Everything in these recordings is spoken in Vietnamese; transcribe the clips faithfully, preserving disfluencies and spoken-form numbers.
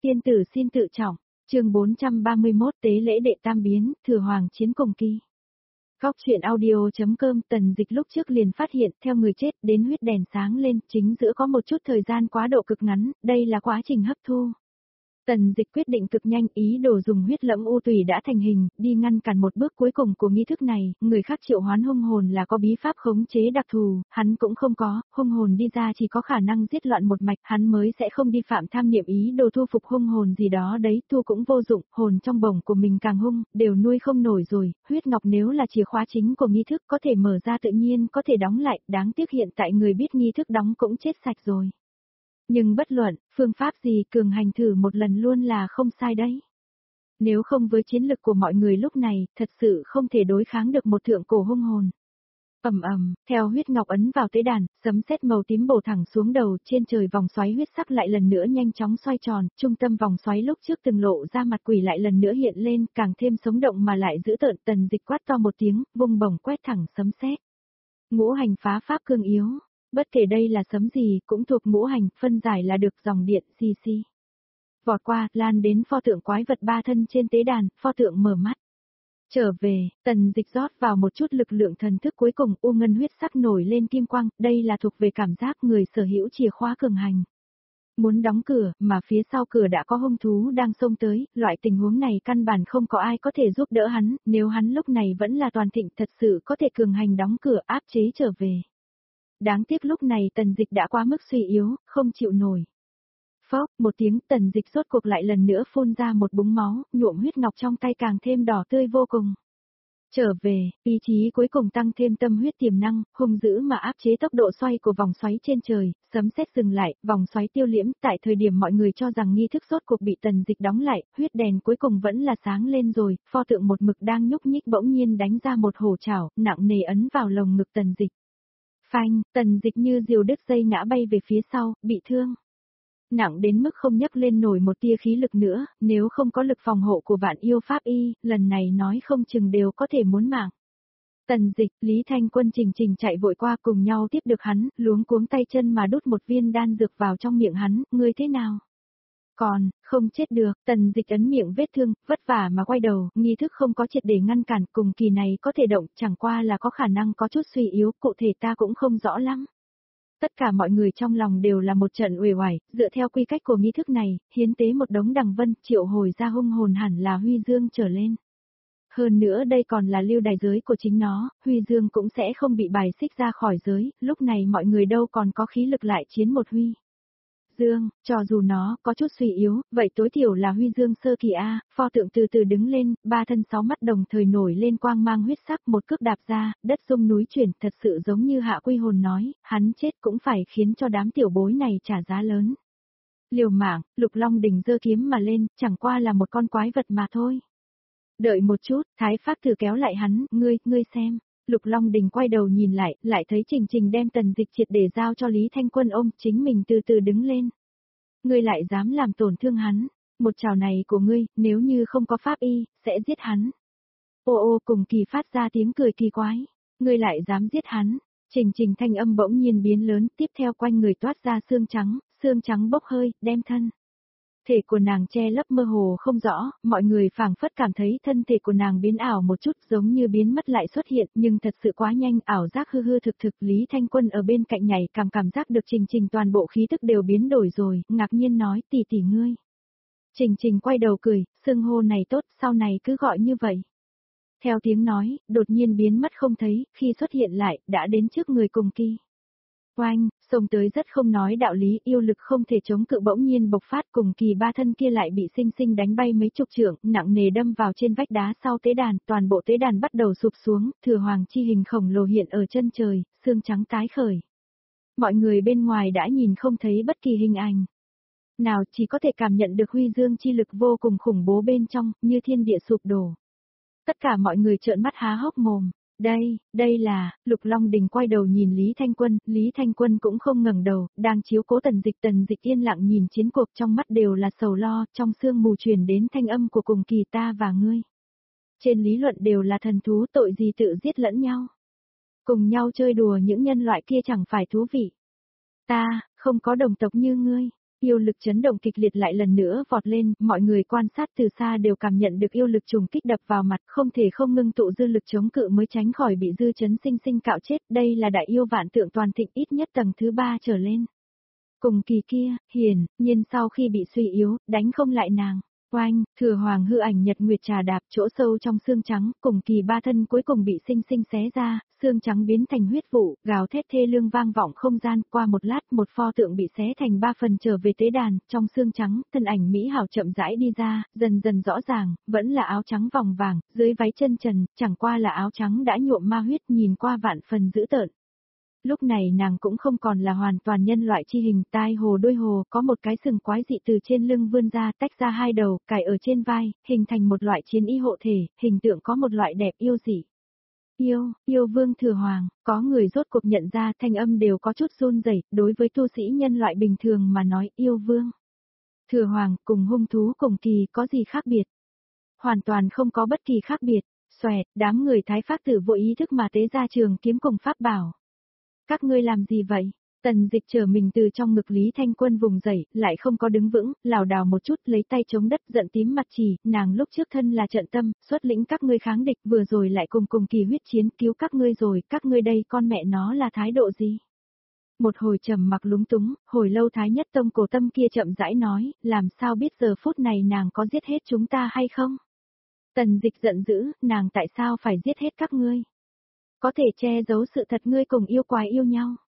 Tiên tử xin tự trọng, chương bốn trăm ba mươi mốt tế lễ đệ tam biến, thừa hoàng chiến cùng kỳ. Góc truyện audio.com Tần Dịch lúc trước liền phát hiện theo người chết đến huyết đèn sáng lên, chính giữa có một chút thời gian quá độ cực ngắn, đây là quá trình hấp thu. Tần Dịch quyết định cực nhanh, ý đồ dùng huyết lẫm u tùy đã thành hình, đi ngăn cản một bước cuối cùng của nghi thức này, người khác triệu hoán hung hồn là có bí pháp khống chế đặc thù, hắn cũng không có, hung hồn đi ra chỉ có khả năng giết loạn một mạch, hắn mới sẽ không đi phạm tham niệm ý đồ thu phục hung hồn gì đó đấy, thu cũng vô dụng, hồn trong bổng của mình càng hung, đều nuôi không nổi rồi, huyết ngọc nếu là chìa khóa chính của nghi thức có thể mở ra tự nhiên có thể đóng lại, đáng tiếc hiện tại người biết nghi thức đóng cũng chết sạch rồi. Nhưng bất luận, phương pháp gì cường hành thử một lần luôn là không sai đấy. Nếu không với chiến lực của mọi người lúc này, thật sự không thể đối kháng được một thượng cổ hung hồn. Ầm ầm, theo huyết ngọc ấn vào tế đàn, sấm sét màu tím bổ thẳng xuống đầu, trên trời vòng xoáy huyết sắc lại lần nữa nhanh chóng xoay tròn, trung tâm vòng xoáy lúc trước từng lộ ra mặt quỷ lại lần nữa hiện lên, càng thêm sống động mà lại dữ tợn. Tần Dịch quát to một tiếng, vung bổng quét thẳng sấm sét. Ngũ hành phá pháp cương yếu. Bất kể đây là sấm gì, cũng thuộc ngũ hành, phân giải là được dòng điện, xì xì. Vọt qua, lan đến pho tượng quái vật ba thân trên tế đàn, pho tượng mở mắt. Trở về, Tần Dịch rót vào một chút lực lượng thần thức cuối cùng, u ngân huyết sắc nổi lên kim quang, đây là thuộc về cảm giác người sở hữu chìa khóa cường hành. Muốn đóng cửa, mà phía sau cửa đã có hung thú đang xông tới, loại tình huống này căn bản không có ai có thể giúp đỡ hắn, nếu hắn lúc này vẫn là toàn thịnh thật sự có thể cường hành đóng cửa áp chế trở về. Đáng tiếc lúc này Tần Dịch đã quá mức suy yếu, không chịu nổi. Phốc, một tiếng, Tần Dịch rốt cuộc lại lần nữa phun ra một búng máu, nhuộm huyết ngọc trong tay càng thêm đỏ tươi vô cùng. Trở về, ý chí cuối cùng tăng thêm tâm huyết tiềm năng, hung dữ mà áp chế tốc độ xoay của vòng xoáy trên trời, sấm sét dừng lại, vòng xoáy tiêu liễm, tại thời điểm mọi người cho rằng nghi thức rốt cuộc bị Tần Dịch đóng lại, huyết đèn cuối cùng vẫn là sáng lên rồi, pho tượng một mực đang nhúc nhích bỗng nhiên đánh ra một hổ chảo, nặng nề ấn vào lồng ngực Tần Dịch. Phanh, Tần Dịch như diều đứt dây ngã bay về phía sau, bị thương. Nặng đến mức không nhấc lên nổi một tia khí lực nữa, nếu không có lực phòng hộ của vạn yêu pháp y, lần này nói không chừng đều có thể muốn mạng. Tần Dịch, Lý Thanh Quân Trình Trình chạy vội qua cùng nhau tiếp được hắn, luống cuống tay chân mà đút một viên đan dược vào trong miệng hắn, ngươi thế nào? Còn, không chết được, Tần Dịch ấn miệng vết thương, vất vả mà quay đầu, nghi thức không có triệt để ngăn cản, cùng kỳ này có thể động, chẳng qua là có khả năng có chút suy yếu, cụ thể ta cũng không rõ lắm. Tất cả mọi người trong lòng đều là một trận uể oải, dựa theo quy cách của nghi thức này, hiến tế một đống đằng vân, triệu hồi ra hung hồn hẳn là Huy Dương trở lên. Hơn nữa đây còn là lưu đày giới của chính nó, Huy Dương cũng sẽ không bị bài xích ra khỏi giới, lúc này mọi người đâu còn có khí lực lại chiến một Huy Dương, cho dù nó có chút suy yếu, vậy tối thiểu là Huy Dương sơ kỳ A, pho tượng từ từ đứng lên, ba thân sáu mắt đồng thời nổi lên quang mang huyết sắc, một cước đạp ra, đất rung núi chuyển, thật sự giống như Hạ Quy Hồn nói, hắn chết cũng phải khiến cho đám tiểu bối này trả giá lớn. Liều mạng, Lục Long Đình giơ kiếm mà lên, chẳng qua là một con quái vật mà thôi. Đợi một chút, Thái Pháp thử kéo lại hắn, ngươi, ngươi xem. Lục Long Đình quay đầu nhìn lại, lại thấy Trình Trình đem Tần Dịch triệt để giao cho Lý Thanh Quân ôm, chính mình từ từ đứng lên. Ngươi lại dám làm tổn thương hắn, một chảo này của ngươi, nếu như không có pháp y, sẽ giết hắn. Ô ô cùng kỳ phát ra tiếng cười kỳ quái, ngươi lại dám giết hắn. Trình Trình thanh âm bỗng nhiên biến lớn, tiếp theo quanh người toát ra xương trắng, xương trắng bốc hơi, đem thân thể của nàng che lấp mơ hồ không rõ, mọi người phảng phất cảm thấy thân thể của nàng biến ảo một chút giống như biến mất lại xuất hiện, nhưng thật sự quá nhanh, ảo giác hư hư thực thực. Lý Thanh Quân ở bên cạnh nhảy cảm cảm giác được Trình Trình toàn bộ khí tức đều biến đổi rồi, ngạc nhiên nói tỷ tỷ ngươi. Trình Trình quay đầu cười, xưng hô này tốt, sau này cứ gọi như vậy. Theo tiếng nói, đột nhiên biến mất không thấy, khi xuất hiện lại, đã đến trước người cùng kỳ. Oanh, xông tới rất không nói đạo lý, yêu lực không thể chống cự bỗng nhiên bộc phát, cùng kỳ ba thân kia lại bị sinh sinh đánh bay mấy chục trượng, nặng nề đâm vào trên vách đá sau tế đàn, toàn bộ tế đàn bắt đầu sụp xuống, thừa hoàng chi hình khổng lồ hiện ở chân trời, xương trắng tái khởi. Mọi người bên ngoài đã nhìn không thấy bất kỳ hình ảnh nào, chỉ có thể cảm nhận được Huy Dương chi lực vô cùng khủng bố bên trong, như thiên địa sụp đổ. Tất cả mọi người trợn mắt há hốc mồm. Đây, đây là, Lục Long Đình quay đầu nhìn Lý Thanh Quân, Lý Thanh Quân cũng không ngẩng đầu, đang chiếu cố Tần Dịch. Tần Dịch yên lặng nhìn chiến cuộc, trong mắt đều là sầu lo, trong sương mù truyền đến thanh âm của cùng kỳ ta và ngươi. Trên lý luận đều là thần thú, tội gì tự giết lẫn nhau. Cùng nhau chơi đùa những nhân loại kia chẳng phải thú vị. Ta, không có đồng tộc như ngươi. Yêu lực chấn động kịch liệt lại lần nữa vọt lên, mọi người quan sát từ xa đều cảm nhận được yêu lực trùng kích đập vào mặt, không thể không ngưng tụ dư lực chống cự mới tránh khỏi bị dư chấn sinh sinh cạo chết, đây là đại yêu vạn tượng toàn thịnh ít nhất tầng thứ ba trở lên. Cùng kỳ kia, hiển nhiên sau khi bị suy yếu, đánh không lại nàng. Oanh, thừa hoàng hư ảnh nhật nguyệt trà đạp chỗ sâu trong xương trắng, cùng kỳ ba thân cuối cùng bị sinh sinh xé ra, xương trắng biến thành huyết vụ, gào thét thê lương vang vọng không gian, qua một lát một pho tượng bị xé thành ba phần trở về tế đàn, trong xương trắng, thân ảnh mỹ hảo chậm rãi đi ra, dần dần rõ ràng, vẫn là áo trắng vòng vàng, dưới váy chân trần, chẳng qua là áo trắng đã nhuộm ma huyết nhìn qua vạn phần dữ tợn. Lúc này nàng cũng không còn là hoàn toàn nhân loại chi hình, tai hồ đuôi hồ, có một cái sừng quái dị từ trên lưng vươn ra, tách ra hai đầu, cài ở trên vai, hình thành một loại chiến y hộ thể, hình tượng có một loại đẹp yêu dị. Yêu, yêu vương thừa hoàng, có người rốt cuộc nhận ra thanh âm đều có chút run rẩy, đối với tu sĩ nhân loại bình thường mà nói yêu vương. Thừa hoàng cùng hung thú cùng kỳ có gì khác biệt? Hoàn toàn không có bất kỳ khác biệt, xoẹt, đám người thái phác tử vô ý thức mà tế ra trường kiếm cùng pháp bảo. Các ngươi làm gì vậy? Tần Dịch trở mình từ trong ngực Lý Thanh Quân vùng dậy, lại không có đứng vững, lảo đảo một chút lấy tay chống đất giận tím mặt chỉ, nàng lúc trước thân là trận tâm, xuất lĩnh các ngươi kháng địch vừa rồi lại cùng cùng kỳ huyết chiến cứu các ngươi rồi, các ngươi đây con mẹ nó là thái độ gì? Một hồi trầm mặc lúng túng, hồi lâu Thái Nhất Tông cổ tâm kia chậm rãi nói, làm sao biết giờ phút này nàng có giết hết chúng ta hay không? Tần Dịch giận dữ, nàng tại sao phải giết hết các ngươi? Có thể che giấu sự thật ngươi cùng yêu quái yêu nhau.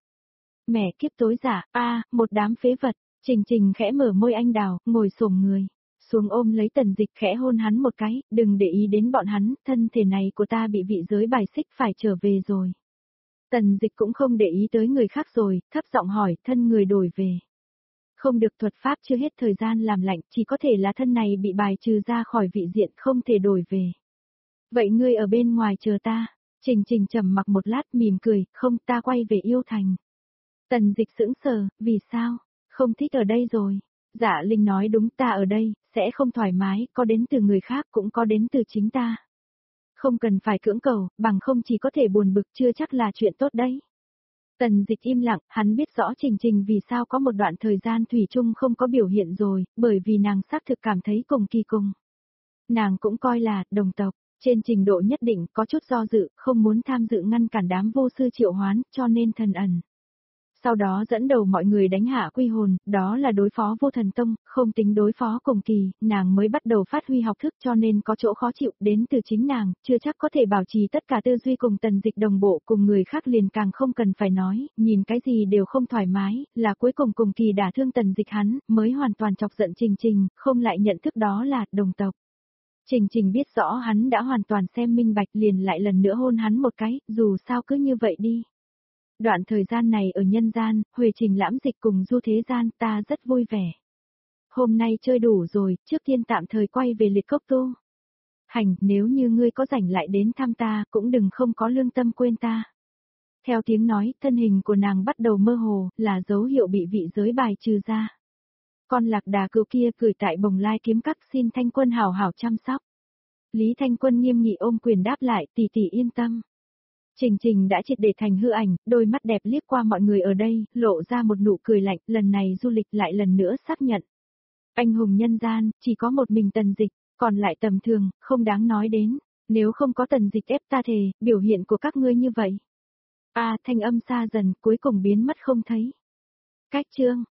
Mẹ kiếp tối giả, a, một đám phế vật, Trình Trình khẽ mở môi anh đào, ngồi xổm người, xuống ôm lấy Tần Dịch khẽ hôn hắn một cái, đừng để ý đến bọn hắn, thân thể này của ta bị vị giới bài xích phải trở về rồi. Tần Dịch cũng không để ý tới người khác rồi, thấp giọng hỏi, thân người đổi về. Không được, thuật pháp chưa hết thời gian làm lạnh, chỉ có thể là thân này bị bài trừ ra khỏi vị diện không thể đổi về. Vậy ngươi ở bên ngoài chờ ta. Trình Trình trầm mặc một lát mỉm cười, không, ta quay về yêu thành. Tần Dịch sững sờ, vì sao? Không thích ở đây rồi. Dạ Linh nói đúng, ta ở đây, sẽ không thoải mái, có đến từ người khác cũng có đến từ chính ta. Không cần phải cưỡng cầu, bằng không chỉ có thể buồn bực, chưa chắc là chuyện tốt đấy. Tần Dịch im lặng, hắn biết rõ Trình Trình vì sao có một đoạn thời gian thủy chung không có biểu hiện rồi, bởi vì nàng xác thực cảm thấy cùng kỳ cùng. Nàng cũng coi là đồng tộc. Trên trình độ nhất định có chút do dự, không muốn tham dự ngăn cản đám vô sư triệu hoán, cho nên thần ẩn. Sau đó dẫn đầu mọi người đánh hạ quy hồn, đó là đối phó vô thần tông, không tính đối phó cùng kỳ, nàng mới bắt đầu phát huy học thức cho nên có chỗ khó chịu đến từ chính nàng, chưa chắc có thể bảo trì tất cả tư duy cùng Tần Dịch đồng bộ cùng người khác liền càng không cần phải nói, nhìn cái gì đều không thoải mái, là cuối cùng cùng kỳ đả thương Tần Dịch hắn, mới hoàn toàn chọc giận Trình Trình, không lại nhận thức đó là đồng tộc. Trình Trình biết rõ hắn đã hoàn toàn xem minh bạch liền lại lần nữa hôn hắn một cái, dù sao cứ như vậy đi. Đoạn thời gian này ở nhân gian, Huệ Trình lãm dịch cùng du thế gian ta rất vui vẻ. Hôm nay chơi đủ rồi, trước tiên tạm thời quay về liệt cốc tu. Hành, nếu như ngươi có rảnh lại đến thăm ta, cũng đừng không có lương tâm quên ta. Theo tiếng nói, thân hình của nàng bắt đầu mơ hồ, là dấu hiệu bị vị giới bài trừ ra. Con lạc đà cừu kia cười tại bồng lai kiếm các xin Thanh Quân hảo hảo chăm sóc. Lý Thanh Quân nghiêm nghị ôm quyền đáp lại, tỷ tỷ yên tâm. Trình Trình đã triệt để thành hư ảnh, đôi mắt đẹp liếc qua mọi người ở đây, lộ ra một nụ cười lạnh, lần này du lịch lại lần nữa xác nhận. Anh hùng nhân gian, chỉ có một mình Tần Dịch, còn lại tầm thường, không đáng nói đến, nếu không có Tần Dịch ép ta thề, biểu hiện của các ngươi như vậy. A, thanh âm xa dần, cuối cùng biến mất không thấy. Cách chương